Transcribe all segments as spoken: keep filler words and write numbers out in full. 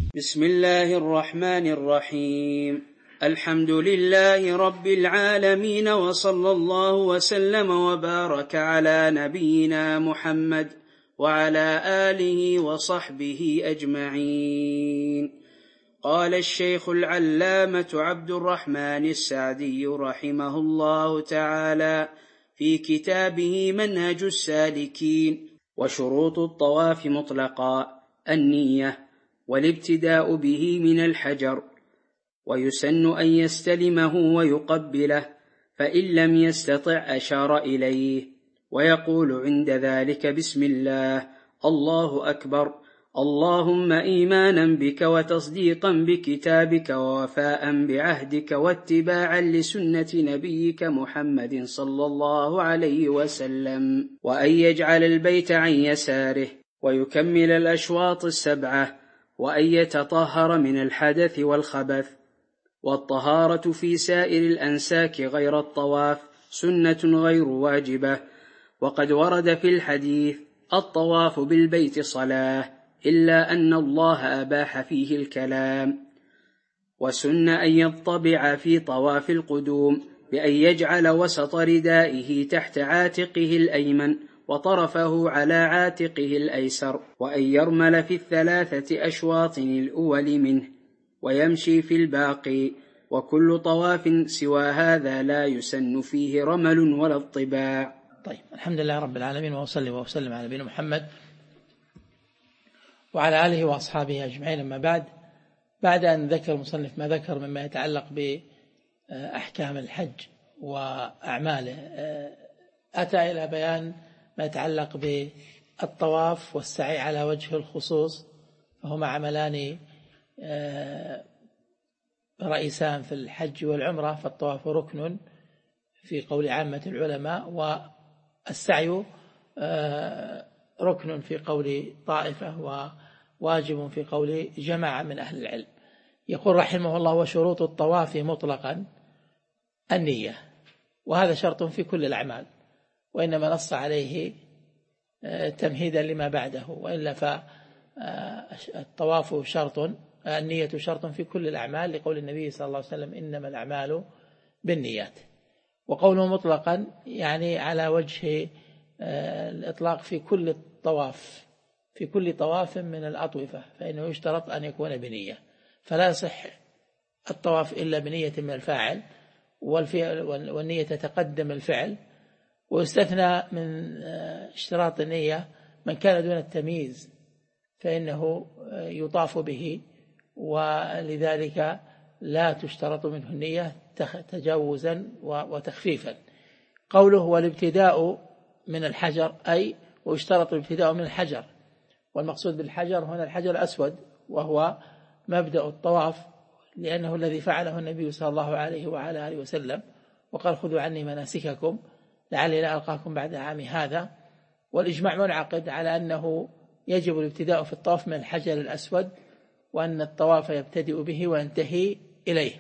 بسم الله الرحمن الرحيم. الحمد لله رب العالمين، وصلى الله وسلم وبارك على نبينا محمد وعلى آله وصحبه أجمعين. قال الشيخ العلامة عبد الرحمن السعدي رحمه الله تعالى في كتابه منهج السالكين: وشروط الطواف مطلقا: النية، والابتداء به من الحجر، ويسن أن يستلمه ويقبله، فإن لم يستطع أشار إليه، ويقول عند ذلك: بسم الله، الله أكبر، اللهم إيمانا بك وتصديقا بكتابك ووفاء بعهدك واتباعا لسنة نبيك محمد صلى الله عليه وسلم، وأن يجعل البيت عن يساره، ويكمل الأشواط السبعة، وأن يتطهر من الحدث والخبث. والطهارة في سائر الأنساك غير الطواف سنة غير واجبة، وقد ورد في الحديث: الطواف بالبيت صلاة، إلا أن الله أباح فيه الكلام. وسن أن يطبع في طواف القدوم بأن يجعل وسط ردائه تحت عاتقه الأيمن، وطرفه على عاتقه الأيسر، وأن يرمل في الثلاثة أشواط الأول منه، ويمشي في الباقي. وكل طواف سوى هذا لا يسن فيه رمل ولا اطباع. طيب، الحمد لله رب العالمين، وأصلي وأسلم على نبينا محمد وعلى آله وأصحابه أجمعين. أما بعد، بعد أن ذكر المصنف ما ذكر مما يتعلق بأحكام الحج وأعماله، أتى إلى بيان ما يتعلق بالطواف والسعي على وجه الخصوص، فهما عملان رئيسان في الحج والعمرة. فالطواف ركن في قول عامة العلماء، والسعي ركن في قول طائفة، وواجب في قول جماعة من أهل العلم. يقول رحمه الله: وشروط الطواف مطلقا: النية، وهذا شرط في كل الأعمال، وإنما نص عليه تمهيدا لما بعده، وإلا فالطواف شرط، النية شرط في كل الأعمال، لقول النبي صلى الله عليه وسلم: إنما الأعمال بالنيات. وقوله مطلقا يعني على وجه الإطلاق في كل الطواف، في كل طواف من الأطوفة، فإنه يشترط أن يكون بنية، فلا يصح الطواف إلا بنية من الفاعل، والنية تتقدم الفعل. ويستثنى من اشتراط النية من كان دون التمييز، فإنه يطاف به، ولذلك لا تشترط منه النية تجاوزا وتخفيفا. قوله: والابتداء من الحجر، أي ويشترط الابتداء من الحجر، والمقصود بالحجر هنا الحجر الأسود، وهو مبدأ الطواف، لأنه الذي فعله النبي صلى الله عليه وعلى آله وسلم، وقال: خذوا عني مناسككم لعلي لا ألقاكم بعد عام هذا. والإجماع منعقد على أنه يجب الابتداء في الطواف من الحجر الأسود، وأن الطواف يبتدئ به وينتهي إليه.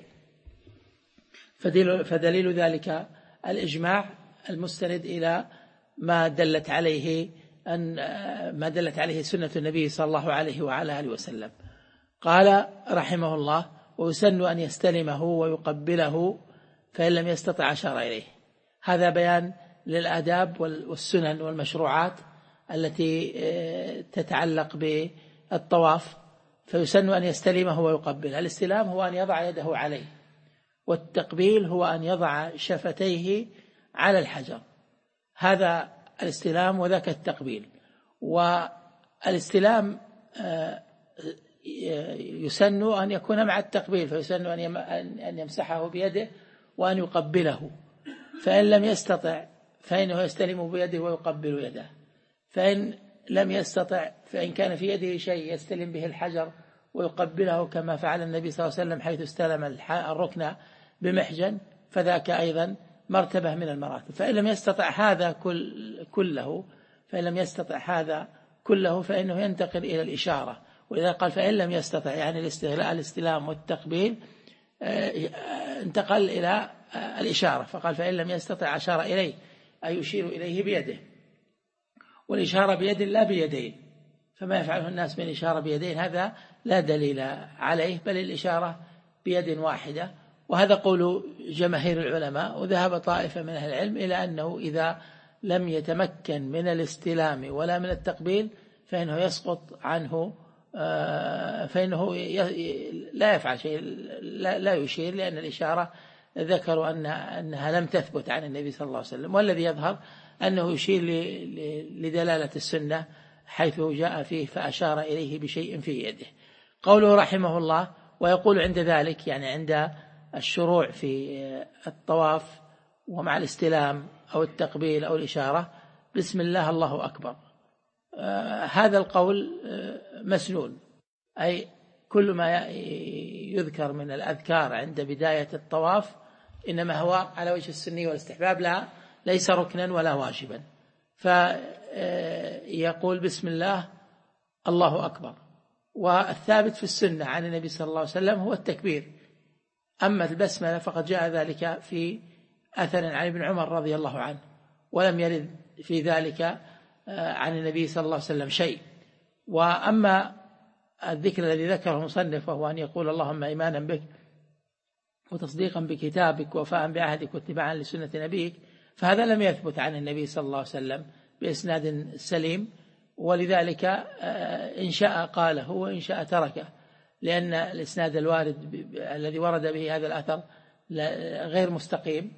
فدليل ذلك الإجماع المستند إلى ما دلت عليه أن ما دلت عليه سنة النبي صلى الله عليه وعلى آله وسلم. قال رحمه الله: ويسن أن يستلمه ويقبله، فإن لم يستطع أشار إليه. هذا بيان للآداب والسنن والمشروعات التي تتعلق بالطواف. فيسن أن يستلمه ويقبله. الاستلام هو أن يضع يده عليه، والتقبيل هو أن يضع شفتيه على الحجر. هذا الاستلام وذاك التقبيل. والاستلام يسن أن يكون مع التقبيل، فيسن أن يمسحه بيده وأن يقبله. فإن لم يستطع فإنه يستلم بيده ويقبل يده. فإن لم يستطع، فإن كان في يده شيء يستلم به الحجر ويقبله، كما فعل النبي صلى الله عليه وسلم حيث استلم الركن بمحجن، فذاك أيضا مرتبة من المراتب. فإن لم يستطع هذا كله فإن لم يستطع هذا كله فإنه ينتقل إلى الإشارة. ولذا قال: فإن لم يستطع، يعني الاستلام والتقبيل انتقل إلى الإشارة، فقال: فإن لم يستطع أشار إليه، أي يشير إليه بيده. والإشارة بيد لا بيدين، فما يفعله الناس من إشارة بيدين هذا لا دليل عليه، بل الإشارة بيد واحدة. وهذا قول جماهير العلماء. وذهب طائفة من أهل العلم إلى أنه إذا لم يتمكن من الاستلام ولا من التقبيل فإنه يسقط عنه، فإنه لا يفعل شيء، لا يشير، لأن الإشارة ذكروا أن أنها لم تثبت عن النبي صلى الله عليه وسلم. والذي يظهر أنه يشير لدلالة السنة حيث جاء فيه فأشار إليه بشيء في يده. قوله رحمه الله: ويقول عند ذلك، يعني عند الشروع في الطواف ومع الاستلام أو التقبيل أو الإشارة: بسم الله الله أكبر. آه هذا القول آه مسنون، أي كل ما يذكر من الأذكار عند بداية الطواف إنما هو على وجه السني والاستحباب، لا ليس ركنا ولا واجبا. فيقول بسم الله الله أكبر. والثابت في السنة عن النبي صلى الله عليه وسلم هو التكبير. أما البسملة فقد جاء ذلك في أثر عن ابن عمر رضي الله عنه، ولم يرد في ذلك عن النبي صلى الله عليه وسلم شيء. وأما الذكر الذي ذكره المصنف وهو أن يقول اللهم إيمانا بك وتصديقا بكتابك ووفاء بعهدك واتباعا لسنة نبيك، فهذا لم يثبت عن النبي صلى الله عليه وسلم بإسناد سليم، ولذلك إن شاء قاله وإن شاء تركه، لأن الإسناد الوارد الذي ورد به هذا الأثر غير مستقيم،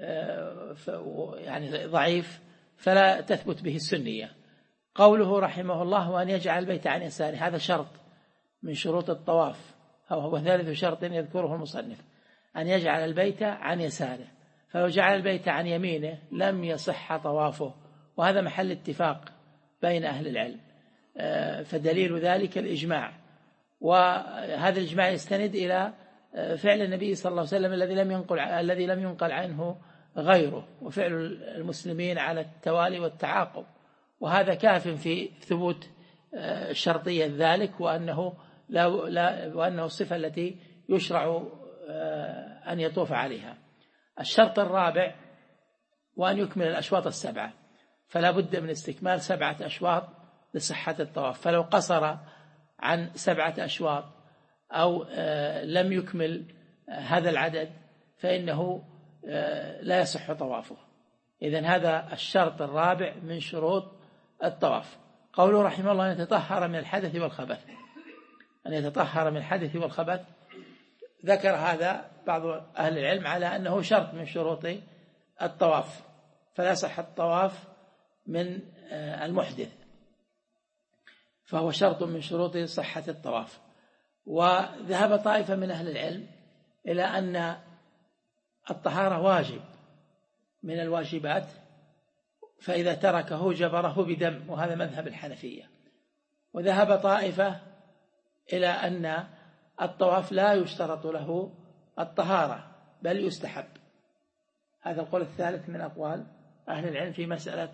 يعني ضعيف، فلا تثبت به السنية. قوله رحمه الله: وأن يجعل البيت عن يساره، هذا شرط من شروط الطواف، هو ثالث شرط يذكره المصنف، أن يجعل البيت عن يساره. فلو جعل البيت عن يمينه لم يصح طوافه، وهذا محل اتفاق بين أهل العلم. فدليل ذلك الإجماع، وهذا الإجماع يستند إلى فعل النبي صلى الله عليه وسلم الذي لم ينقل الذي لم ينقل عنه غيره، وفعل المسلمين على التوالي والتعاقب، وهذا كاف في ثبوت شرطية ذلك، وأنه لا لا وأنه الصفة التي يشرع أن يطوف عليها. الشرط الرابع: وأن يكمل الأشواط السبعة، فلا بد من استكمال سبعة أشواط لصحة الطواف. فلو قصر عن سبعة أشواط أو لم يكمل هذا العدد فإنه لا يصح طوافه. إذن هذا الشرط الرابع من شروط الطواف. قوله رحمه الله: أن يتطهر من الحدث والخبث، أن يتطهر من الحدث والخبث، ذكر هذا بعض أهل العلم على أنه شرط من شروط الطواف، فلا يصح الطواف من المحدث، فهو شرط من شروط صحة الطواف. وذهب طائفة من أهل العلم إلى أن الطهارة واجب من الواجبات، فإذا تركه جبره بدم، وهذا مذهب الحنفية. وذهب طائفة إلى أن الطواف لا يشترط له الطهارة بل يستحب. هذا القول الثالث من أقوال أهل العلم في مسألة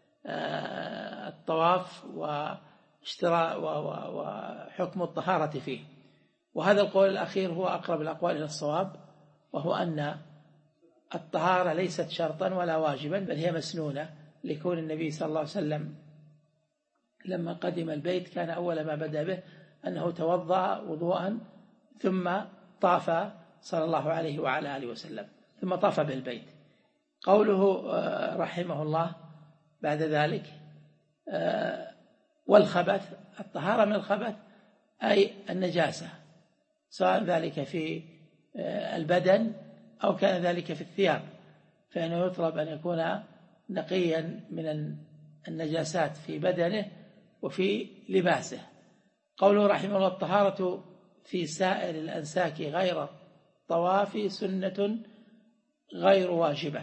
الطواف واشتراء وحكم الطهارة فيه. وهذا القول الأخير هو أقرب الأقوال إلى الصواب، وهو أن الطهارة ليست شرطا ولا واجبا، بل هي مسنونة، لكون النبي صلى الله عليه وسلم لما قدم البيت كان أول ما بدأ به أنه توضأ وضوءا ثم طاف صلى الله عليه وعلى آله وسلم، ثم طاف بالبيت. قوله رحمه الله بعد ذلك: والخبث، الطهارة من الخبث أي النجاسة، سواء ذلك في البدن أو كان ذلك في الثياب، فإنه يطلب أن يكون نقيا من النجاسات في بدنه وفي لباسه. قوله رحمه الله: الطهارة في سائر الأنساك غير الطواف سنة غير واجبة.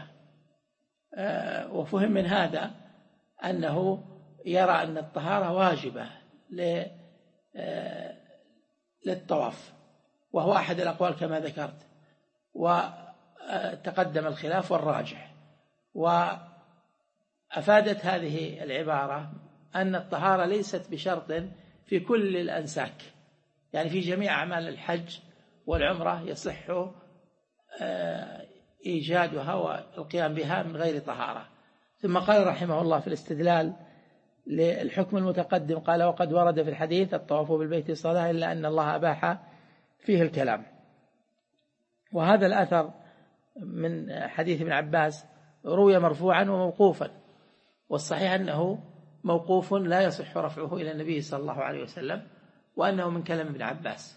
وفهم من هذا أنه يرى أن الطهارة واجبة للطواف، وهو أحد الأقوال كما ذكرت، وتقدم الخلاف والراجح. وأفادت هذه العبارة أن الطهارة ليست بشرط في كل الأنساك، يعني في جميع أعمال الحج والعمرة يصح إيجادها والقيام بها من غير طهارة. ثم قال رحمه الله في الاستدلال للحكم المتقدم قال وقد ورد في الحديث الطواف بالبيت صلاة إلا أن الله أباح فيه الكلام. وهذا الأثر من حديث ابن عباس روي مرفوعا وموقوفا، والصحيح أنه موقوف لا يصح رفعه إلى النبي صلى الله عليه وسلم، وأنه من كلام ابن عباس.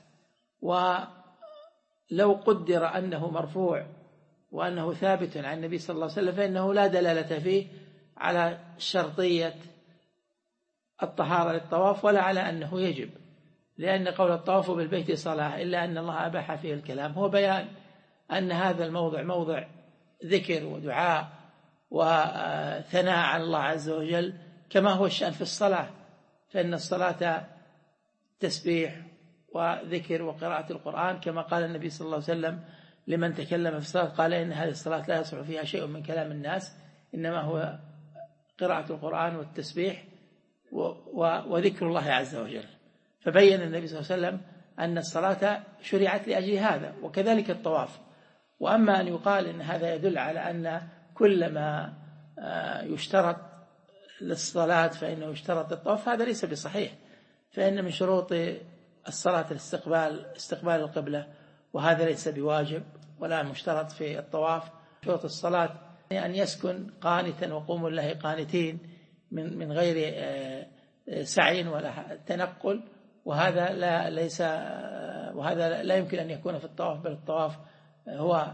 ولو قدر أنه مرفوع وأنه ثابت عن النبي صلى الله عليه وسلم فإنه لا دلالة فيه على شرطية الطهارة للطواف ولا على أنه يجب، لأن قول الطواف بالبيت صلاة إلا أن الله أباح فيه الكلام هو بيان أن هذا الموضع موضع ذكر ودعاء وثناء على الله عز وجل، كما هو الشأن في الصلاة، فإن الصلاة تسبيح وذكر وقراءة القرآن، كما قال النبي صلى الله عليه وسلم لمن تكلم في الصلاة قال إن هذه الصلاة لا يصح فيها شيء من كلام الناس، إنما هو قراءة القرآن والتسبيح وذكر الله عز وجل. فبين النبي صلى الله عليه وسلم أن الصلاة شرعت لأجل هذا، وكذلك الطواف. وأما أن يقال إن هذا يدل على أن كل ما يشترط للصلاة فإنه يشترط الطواف، هذا ليس بصحيح، فإن من شروط الصلاة الاستقبال استقبال القبلة، وهذا ليس بواجب ولا مشترط في الطواف. شروط الصلاة أن يسكن قانتا وقوموا لله قانتين من من غير سعي ولا تنقل، وهذا لا ليس وهذا لا يمكن أن يكون في الطواف، بل الطواف هو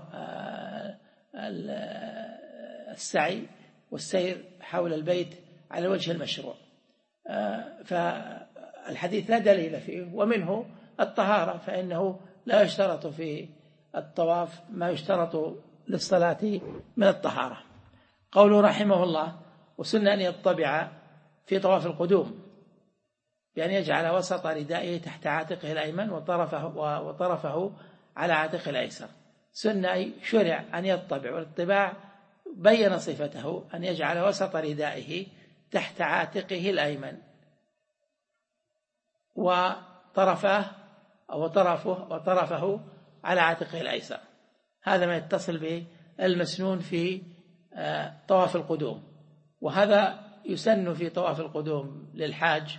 السعي والسير حول البيت على وجه المشروع. فالحديث لا دليل فيه، ومنه الطهارة، فإنه لا يشترط في الطواف ما يشترط للصلاة من الطهارة. قوله رحمه الله وسنة أن يطبع في طواف القدوم بأن يجعل وسط ردائه تحت عاتقه الأيمن وطرفه, وطرفه على عاتقه الأيسر. سنة شرع أن يطبع، والطباع بين صفته أن يجعل وسط ردائه تحت عاتقه الأيمن وطرفه أو طرفه وطرفه على عاتقه الأيسر. هذا ما يتصل بالمسنون في طواف القدوم، وهذا يسن في طواف القدوم للحاج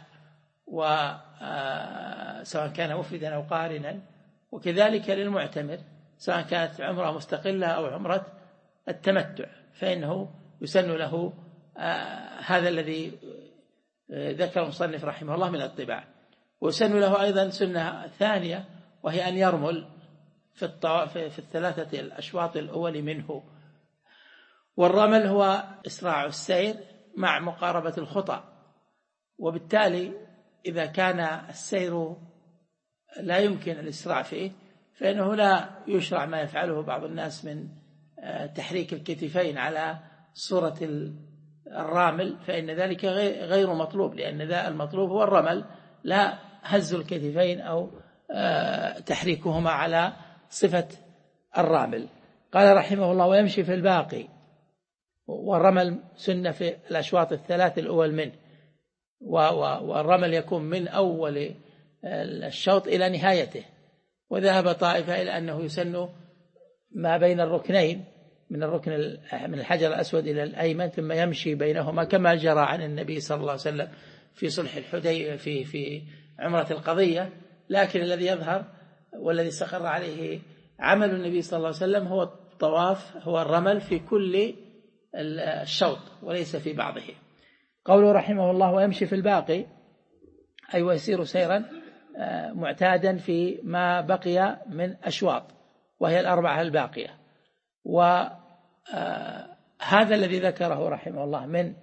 وسواء كان مفردا أو قارنا، وكذلك للمعتمر سواء كانت عمرة مستقلة أو عمرة التمتع، فإنه يسن له هذا الذي ذكر المصنف رحمه الله من الطباع. ويسن له أيضا سنة ثانية، وهي أن يرمل في الطواف في الثلاثة الأشواط الأول منه. والرمل هو إسراع السير مع مقاربة الخطى، وبالتالي إذا كان السير لا يمكن الإسراع فيه فإنه لا يشرع ما يفعله بعض الناس من تحريك الكتفين على صورة الرامل، فإن ذلك غير مطلوب، لأن ذا المطلوب هو الرمل، لا هز الكتفين أو تحريكهما على صفة الرامل. قال رحمه الله ويمشي في الباقي، والرمل سنة في الأشواط الثلاث الأول منه، والرمل يكون من أول الشوط إلى نهايته. وذهب طائفة إلى أنه يسن ما بين الركنين، من الركن من الحجر الأسود إلى الأيمن، ثم يمشي بينهما كما جرى عن النبي صلى الله عليه وسلم في صلح الحديبية في في عمرة القضية. لكن الذي يظهر والذي استقر عليه عمل النبي صلى الله عليه وسلم هو الطواف، هو الرمل في كل الشوط وليس في بعضه. قوله رحمه الله ويمشي في الباقي أي ويسير سيرا معتادا في ما بقي من أشواط، وهي الأربعة الباقية. وهذا الذي ذكره رحمه الله من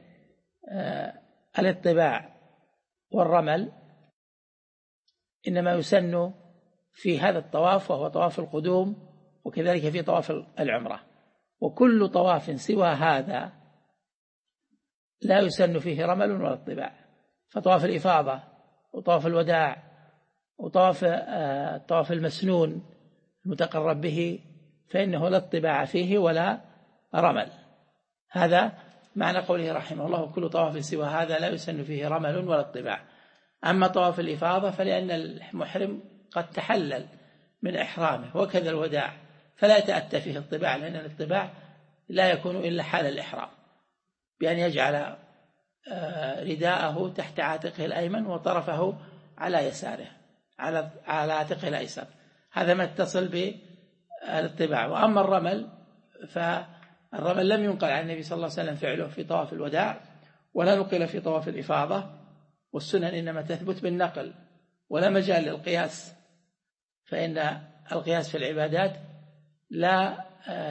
الاطباع والرمل إنما يسن في هذا الطواف، وهو طواف القدوم، وكذلك في طواف العمرة. وكل طواف سوى هذا لا يسن فيه رمل ولا اطباع، فطواف الإفاضة وطواف الوداع وطواف الطواف المسنون المتقرب به فإنه لا اطباع فيه ولا رمل. هذا معنى قوله رحمه الله وكل طواف سوى هذا لا يسن فيه رمل ولا اطباع. أما طواف الإفاضة فلأن المحرم قد تحلل من إحرامه، وكذا الوداع، فلا يتأتى فيه الطباع، لأن الطباع لا يكون إلا حال الإحرام، بأن يجعل رداءه تحت عاتقه الأيمن وطرفه على يساره على على عاتقه الأيسر. هذا ما اتصل بالطباع. وأما الرمل فالرمل لم ينقل عن النبي صلى الله عليه وسلم فعله في طواف الوداع ولا نقل في طواف الإفاضة، والسنن إنما تثبت بالنقل ولا مجال للقياس، فإن القياس في العبادات لا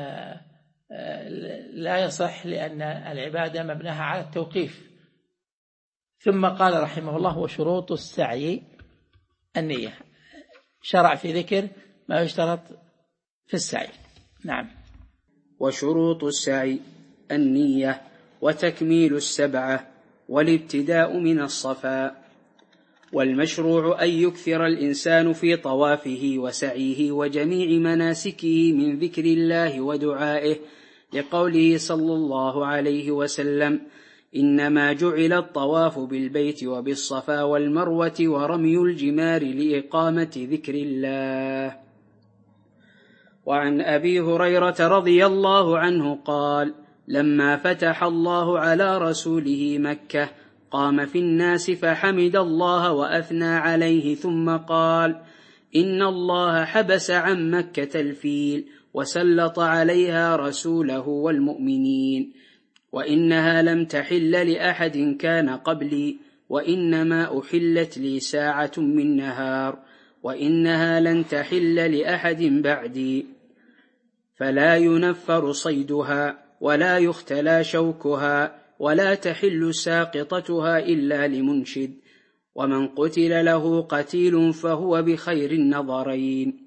لا يصح لأن العبادة مبناها على التوقيف. ثم قال رحمه الله: وشروط السعي النية. شرع في ذكر ما يشترط في السعي. نعم. وشروط السعي النية وتكميل السبعة والابتداء من الصفا. والمشروع أن يكثر الإنسان في طوافه وسعيه وجميع مناسكه من ذكر الله ودعائه، لقوله صلى الله عليه وسلم: إنما جعل الطواف بالبيت وبالصفا والمروة ورمي الجمار لإقامة ذكر الله. وعن أبي هريرة رضي الله عنه قال: لما فتح الله على رسوله مكة قام في الناس فحمد الله وأثنى عليه، ثم قال: إن الله حبس عن مكة الفيل وسلط عليها رسوله والمؤمنين، وإنها لم تحل لأحد كان قبلي، وإنما أحلت لي ساعة من نهار، وإنها لن تحل لأحد بعدي، فلا ينفر صيدها ولا يختلى شوكها ولا تحل ساقطتها إلا لمنشد، ومن قتل له قتيل فهو بخير النظرين.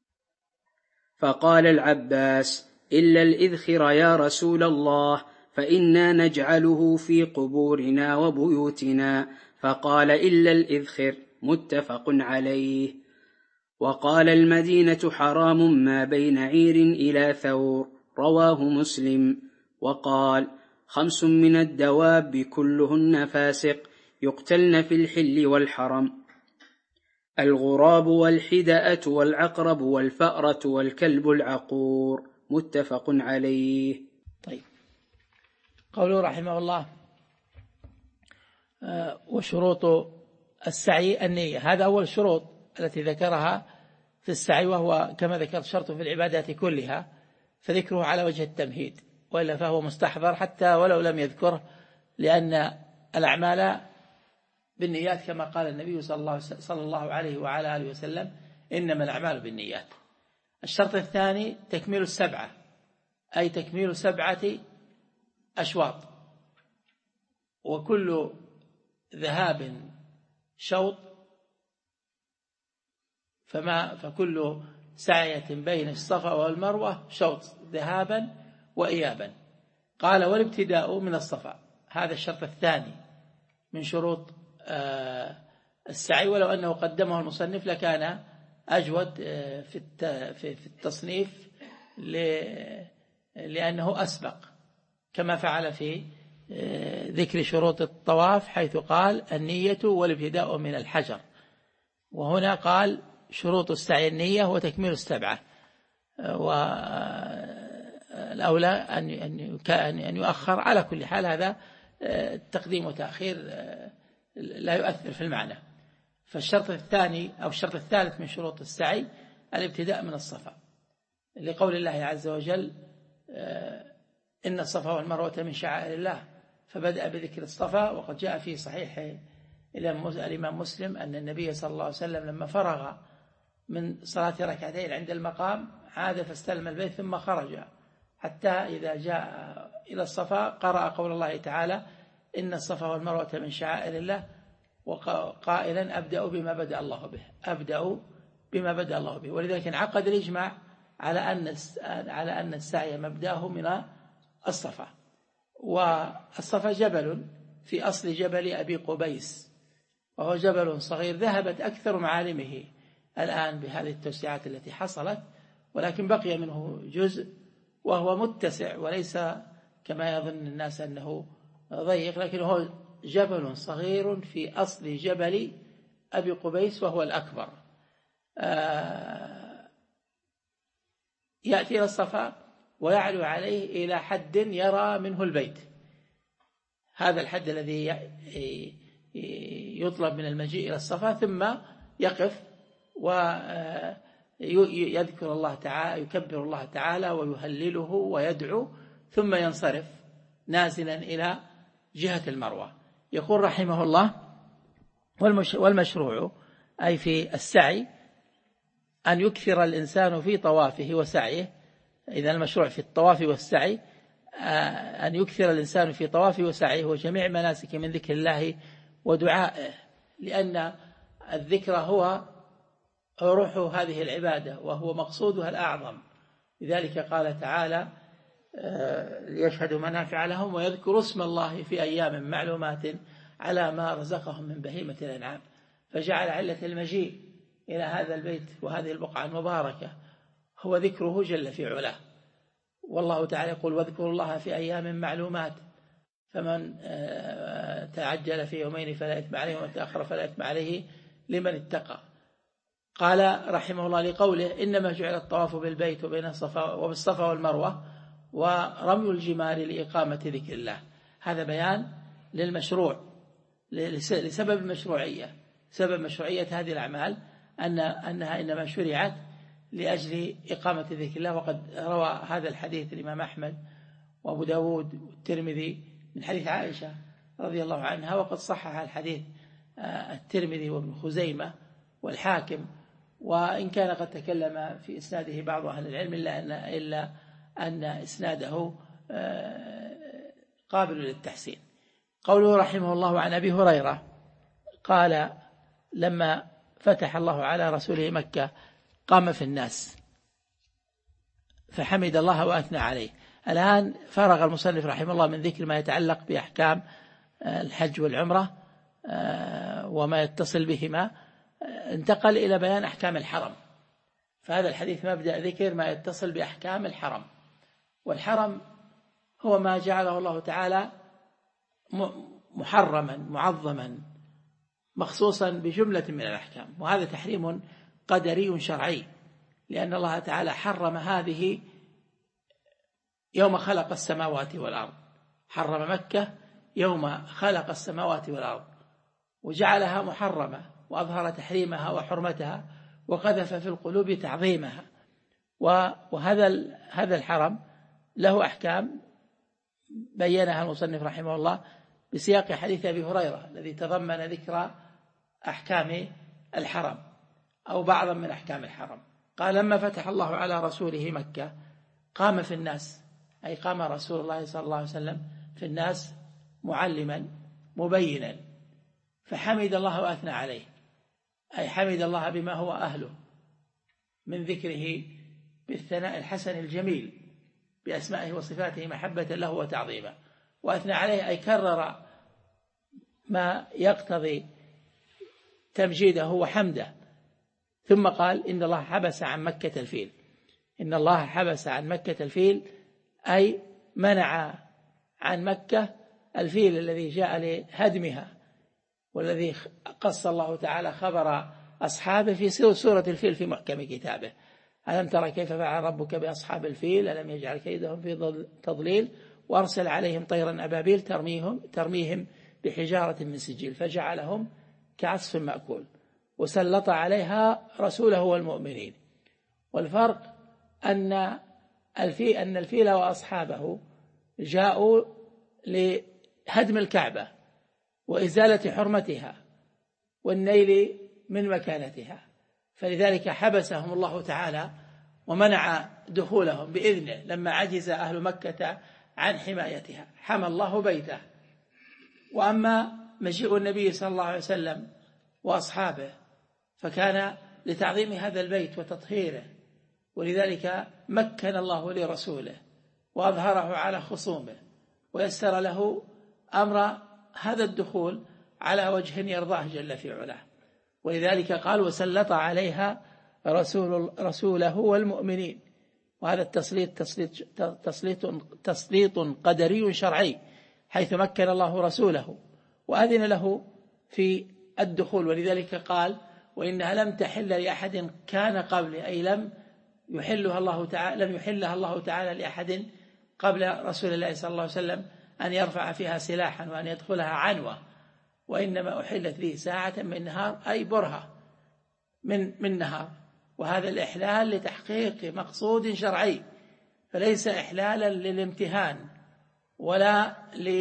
فقال العباس: إلا الإذخر يا رسول الله، فإنا نجعله في قبورنا وبيوتنا. فقال: إلا الإذخر، متفق عليه. وقال: المدينة حرام ما بين عير إلى ثور، رواه مسلم. وقال: خمس من الدواب كلهن فاسق يقتلن في الحل والحرم: الغراب والحدأة والعقرب والفأرة والكلب العقور، متفق عليه. طيب. قوله رحمه الله: وشروط السعي النية. هذا أول شروط التي ذكرها في السعي، وهو كما ذكرت شرط في العبادات كلها، فذكره على وجه التمهيد، وإلا فهو مستحضر حتى ولو لم يذكره، لأن الأعمال بالنيات كما قال النبي صلى الله عليه وعلى آله وسلم: إنما الأعمال بالنيات. الشرط الثاني تكميل السبعة، أي تكميل سبعة أشواط، وكل ذهاب شوط، فما فكل سعية بين الصفا والمروة شوط ذهابا وإيابا. قال: والابتداء من الصفا. هذا الشرط الثاني من شروط السعي، ولو أنه قدمه المصنف لكان أجود في التصنيف لأنه أسبق، كما فعل في ذكر شروط الطواف حيث قال: النية والابتداء من الحجر، وهنا قال: شروط السعي النية وتكميل السبعة. والأولى أن يؤخر. على كل حال هذا تقديم وتأخير لا يؤثر في المعنى. فالشرط الثاني أو الشرط الثالث من شروط السعي الابتداء من الصفا، لقول الله عز وجل: إن الصفا والمروة من شعائر الله، فبدأ بذكر الصفا. وقد جاء في صحيح الإمام مسلم أن النبي صلى الله عليه وسلم لما فرغ من صلاة ركعتين عند المقام عاد فاستلم البيت ثم خرج، حتى إذا جاء إلى الصفا قرأ قول الله تعالى: إن الصفا والمروة من شعائر الله، وقائلا: أبدأ بما بدأ الله به، أبدأ بما بدأ الله به. ولذلك انعقد الإجماع على أن على أن السعي مبدأه من الصفا. والصفا جبل في أصل جبل أبي قبيس، وهو جبل صغير ذهبت أكثر معالمه الآن بهذه التوسعات التي حصلت، ولكن بقي منه جزء وهو متسع، وليس كما يظن الناس أنه ضيق، لكن هو جبل صغير في أصل جبل أبي قبيس وهو الأكبر. يأتي إلى الصفا ويعلو عليه إلى حد يرى منه البيت. هذا الحد الذي يطلب من المجيء إلى الصفا، ثم يقف ويذكر الله تعالى، يكبر الله تعالى ويهلله ويدعو، ثم ينصرف نازلا إلى جهة المروة. يقول رحمه الله: والمشروع أي في السعي أن يكثر الإنسان في طوافه وسعيه. إذا المشروع في الطواف والسعي أن يكثر الإنسان في طوافه وسعيه وجميع مناسك من ذكر الله ودعائه، لأن الذكر هو روح هذه العبادة وهو مقصودها الأعظم. لذلك قال تعالى: ليشهدوا منافع لهم ويذكروا اسم الله في أيام معلومات على ما رزقهم من بهيمة الأنعام. فجعل علة المجيء إلى هذا البيت وهذه البقعة المباركة هو ذكره جل في علاه. والله تعالى يقول: واذكروا الله في أيام معلومات، فمن تعجل في يومين فلا إثم عليه ومن تأخر فلا إثم عليه لمن اتقى. قال رحمه الله لقوله: إنما جعل الطواف بالبيت وبين الصفا وبالصفا والمروة ورمي الجمار لإقامة ذكر الله. هذا بيان للمشروع، لسبب المشروعية، سبب مشروعية هذه الأعمال أن أنها إنما شرعت لأجل إقامة ذكر الله. وقد روى هذا الحديث الإمام أحمد وأبو داود والترمذي من حديث عائشة رضي الله عنها، وقد صحح الحديث الترمذي وابن خزيمة والحاكم، وإن كان قد تكلم في إسناده بعض أهل العلم إلا أن, إلا أن إسناده قابل للتحسين. قوله رحمه الله عن أبي هريرة قال: لما فتح الله على رسوله مكة قام في الناس فحمد الله وأثنى عليه. الآن فرغ المصنف رحمه الله من ذكر ما يتعلق بأحكام الحج والعمرة وما يتصل بهما، انتقل إلى بيان أحكام الحرم. فهذا الحديث مبدأ ذكر ما يتصل بأحكام الحرم. والحرم هو ما جعله الله تعالى محرما معظما مخصوصا بجملة من الأحكام، وهذا تحريم قدري شرعي، لأن الله تعالى حرم هذه يوم خلق السماوات والأرض. حرم مكة يوم خلق السماوات والأرض وجعلها محرمة، وأظهر تحريمها وحرمتها وقذف في القلوب تعظيمها. وهذا هذا الحرم له أحكام بينها المصنف رحمه الله بسياق حديث أبي هريرة الذي تضمن ذكر أحكام الحرم أو بعضا من أحكام الحرم. قال: لما فتح الله على رسوله مكة قام في الناس، أي قام رسول الله صلى الله عليه وسلم في الناس معلما مبينا، فحمد الله وأثنى عليه، أي حمد الله بما هو أهله من ذكره بالثناء الحسن الجميل بأسمائه وصفاته محبة له وتعظيما، وأثنى عليه أي كرر ما يقتضي تمجيده وحمده. ثم قال: إن الله حبس عن مكة الفيل. إن الله حبس عن مكة الفيل أي منع عن مكة الفيل الذي جاء لهدمها، والذي قص الله تعالى خبر أصحابه في سورة الفيل في محكم كتابه: ألم ترى كيف فعل ربك بأصحاب الفيل ألم يجعل كيدهم في تضليل وأرسل عليهم طيرا أبابيل ترميهم, ترميهم بحجارة من سجيل فجعلهم كعصف مأكول وسلط عليها رسوله والمؤمنين. والفرق أن الفيل, أن الفيل وأصحابه جاءوا لهدم الكعبة وإزالة حرمتها والنيل من مكانتها، فلذلك حبسهم الله تعالى ومنع دخولهم بإذنه لما عجز أهل مكة عن حمايتها، حمى الله بيته. وأما مجيء النبي صلى الله عليه وسلم وأصحابه فكان لتعظيم هذا البيت وتطهيره، ولذلك مكن الله لرسوله وأظهره على خصومه ويسر له أمر هذا الدخول على وجه يرضاه جل في علاه. ولذلك قال: وسلط عليها رسول رسوله والمؤمنين. وهذا التسليط تسليط, تسليط, تسليط قدري شرعي، حيث مكن الله رسوله وأذن له في الدخول. ولذلك قال: وإنها لم تحل لأحد كان قبل، أي لم يحلها الله تعالى لم يحلها الله تعالى لأحد قبل رسول الله صلى الله عليه وسلم أن يرفع فيها سلاحا وأن يدخلها عنوة، وإنما أحلت به ساعة من نهار أي برهة من من نهار، وهذا الإحلال لتحقيق مقصود شرعي، فليس إحلالا للامتهان ولا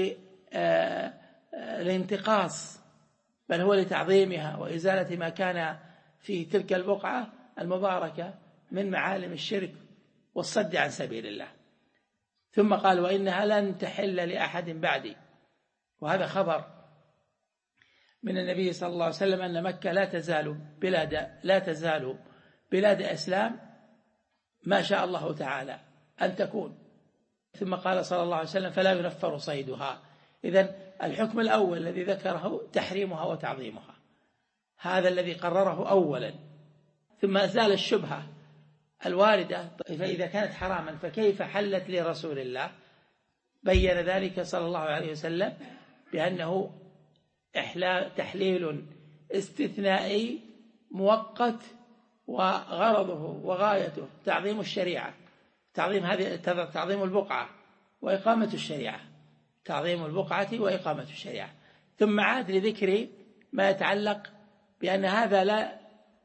للانتقاص، بل هو لتعظيمها وإزالة ما كان في تلك البقعة المباركة من معالم الشرك والصد عن سبيل الله. ثم قال وإنها لن تحل لأحد بعدي، وهذا خبر من النبي صلى الله عليه وسلم أن مكة لا تزال بلاد لا تزال بلاد إسلام ما شاء الله تعالى أن تكون. ثم قال صلى الله عليه وسلم فلا ينفر صيدها. إذن الحكم الأول الذي ذكره تحريمها وتعظيمها، هذا الذي قرره أولا. ثم أزال الشبهة الواردة، فإذا كانت حراما فكيف حلت لرسول الله؟ بين ذلك صلى الله عليه وسلم بأنه إحلال تحليل استثنائي مؤقت، وغرضه وغايته تعظيم الشريعة، تعظيم هذه تعظيم البقعة وإقامة الشريعة، تعظيم البقعة وإقامة الشريعة. ثم عاد لذكر ما يتعلق بأن هذا لا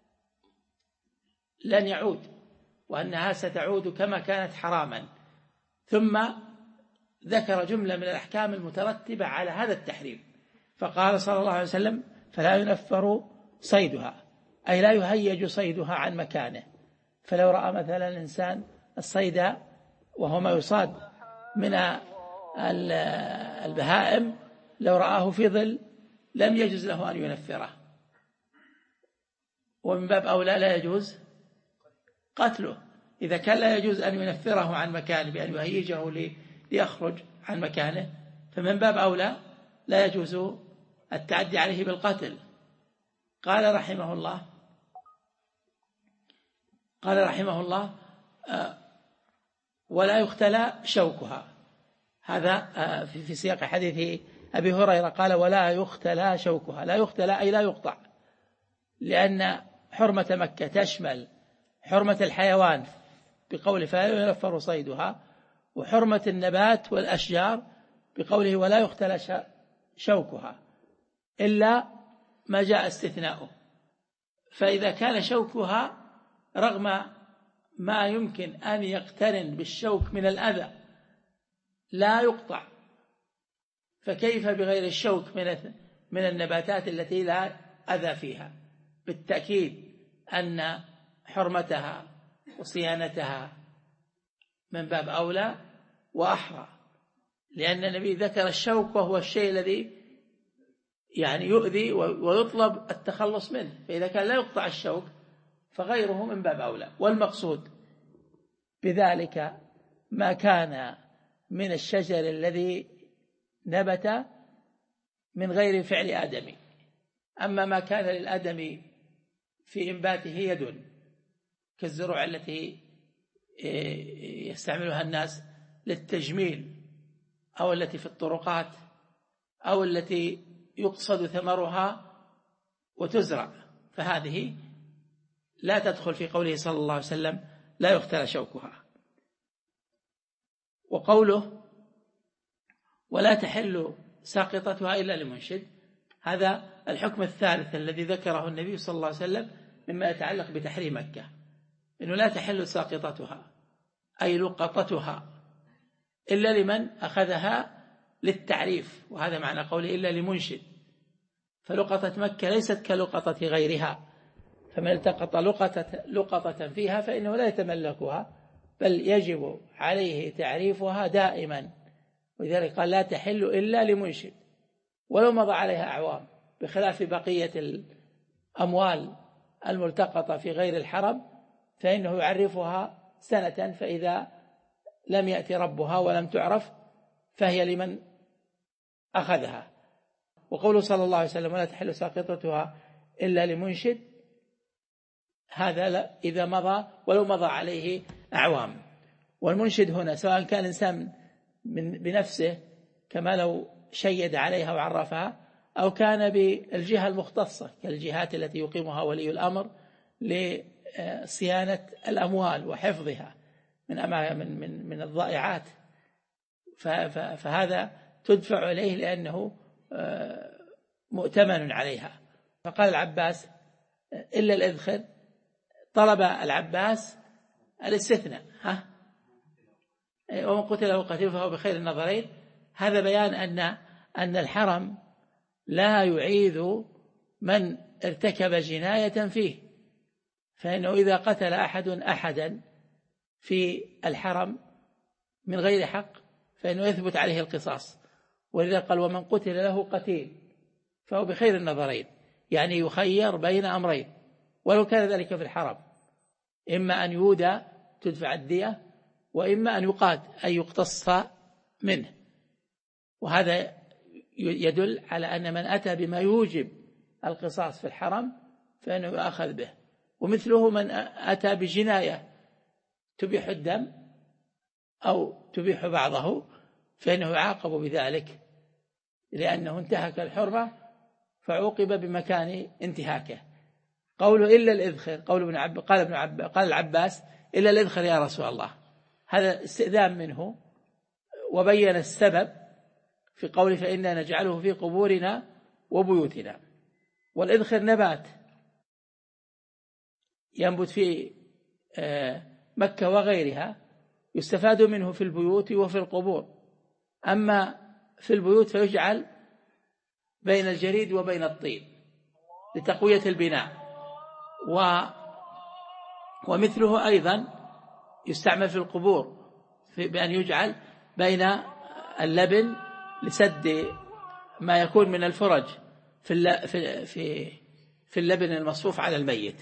لن يعود، وأنها ستعود كما كانت حراما. ثم ذكر جملة من الأحكام المترتبة على هذا التحريم، فقال صلى الله عليه وسلم فلا ينفر صيدها، أي لا يهيج صيدها عن مكانه. فلو رأى مثلا الإنسان الصيد وهو ما يصاد من البهائم، لو رآه في ظل لم يجوز له أن ينفره، ومن باب أولى لا يجوز قتله. إذا كان لا يجوز أن ينفره عن مكانه بأن يهيجه ليخرج عن مكانه، فمن باب أولى لا يجوز التعدي عليه بالقتل. قال رحمه الله قال رحمه الله ولا يختلى شوكها. هذا في سياق حديث أبي هريرة قال ولا يختلى شوكها. لا يختلى أي لا يقطع، لأن حرمة مكة تشمل حرمة الحيوان بقوله فلا ينفر صيدها، وحرمة النبات والأشجار بقوله ولا يختلى شوكها إلا ما جاء استثناؤه. فإذا كان شوكها رغم ما يمكن أن يقترن بالشوك من الأذى لا يقطع، فكيف بغير الشوك من من النباتات التي لا أذى فيها؟ بالتأكيد أن حرمتها وصيانتها من باب أولى وأحرى، لأن النبي ذكر الشوك وهو الشيء الذي يعني يؤذي ويطلب التخلص منه، فإذا كان لا يقطع الشوك فغيره من باب أولى. والمقصود بذلك ما كان من الشجر الذي نبت من غير فعل آدمي. أما ما كان للآدمي في إنباته يد كالزروع التي يستعملها الناس للتجميل، أو التي في الطرقات، أو التي يقصد ثمرها وتزرع، فهذه لا تدخل في قوله صلى الله عليه وسلم لا يختلى شوكها. وقوله ولا تحل ساقطتها إلا لمنشد، هذا الحكم الثالث الذي ذكره النبي صلى الله عليه وسلم مما يتعلق بتحريم مكة، إنه لا تحل ساقطتها أي لقطتها إلا لمن أخذها للتعريف، وهذا معنى قوله إلا لمنشد. فلقطة مكة ليست كلقطة غيرها، فمن التقط لقطة, لقطة فيها فإنه لا يتملكها، بل يجب عليه تعريفها دائما، ولذلك قال لا تحل إلا لمنشد ولو مضى عليها أعوام، بخلاف بقية الأموال الملتقطة في غير الحرم فإنه يعرفها سنة، فإذا لم يأتي ربها ولم تعرف فهي لمن أخذها. وقوله صلى الله عليه وسلم ولا تحل ساقطتها إلا لمنشد، هذا لا إذا مضى ولو مضى عليه أعوام. والمنشد هنا سواء كان إنسان من بنفسه كما لو شيد عليها وعرفها، أو كان بالجهة المختصة كالجهات التي يقيمها ولي الأمر لصيانة الأموال وحفظها من من من الضائعات، فهذا تدفع إليه لأنه مؤتمن عليها. فقال العباس إلا الإذخر، طلب العباس الاستثناء، ها ومن قتل له قتيل فهو بخير النظرين. هذا بيان أن أن الحرم لا يعيذ من ارتكب جناية فيه، فإنه إذا قتل أحد أحدا في الحرم من غير حق فإنه يثبت عليه القصاص، ولذا قال ومن قتل له قتيل فهو بخير النظرين، يعني يخير بين أمرين ولو كان ذلك في الحرم، إما أن يودى تدفع الدية، وإما أن يقاد أي يقتص منه. وهذا يدل على أن من أتى بما يوجب القصاص في الحرم فإنه يؤخذ به. ومثله من أتى بجناية تبيح الدم أو تبيح بعضه فإنه يعاقب بذلك، لأنه انتهك الحرمة فعوقب بمكان انتهاكه. قوله إلا الإذخر، قول ابن عب... قال ابن عب... قال العباس إلا الإذخر يا رسول الله، هذا استئذان منه، وبين السبب في قوله فإنا نجعله في قبورنا وبيوتنا. والإذخر نبات ينبت في مكة وغيرها، يستفاد منه في البيوت وفي القبور. أما في البيوت فيجعل بين الجريد وبين الطين لتقوية البناء، و ومثله أيضا يستعمل في القبور بأن يجعل بين اللبن لسد ما يكون من الفرج في في في اللبن المصفوف على الميت.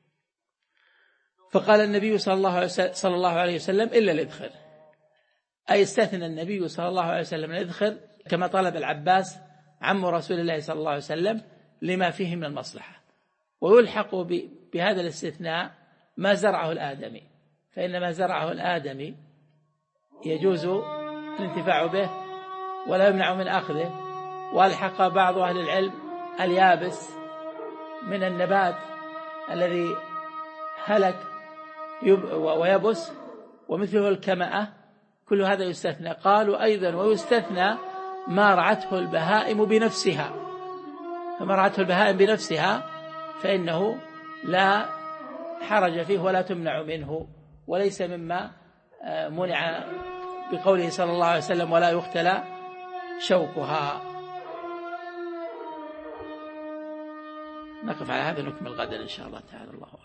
فقال النبي صلى الله عليه وسلم إلا الإذخر، أي استثنى النبي صلى الله عليه وسلم الإذخر كما طلب العباس عم رسول الله صلى الله عليه وسلم لما فيه من المصلحة. ويلحق بهذا الاستثناء ما زرعه الآدمي، فإن ما زرعه الآدمي يجوز الانتفاع به ولا يمنع من أخذه. والحق بعض أهل العلم اليابس من النبات الذي هلك ويبس ومثله الكمأة، كل هذا يستثنى. قالوا أيضا ويستثنى ما رعته البهائم بنفسها، فما رعته البهائم بنفسها فإنه لا حرج فيه ولا تمنع منه، وليس مما منع بقوله صلى الله عليه وسلم ولا يختلى شوكها. نقف على هذا، نكمل غدا إن شاء الله تعالى. الله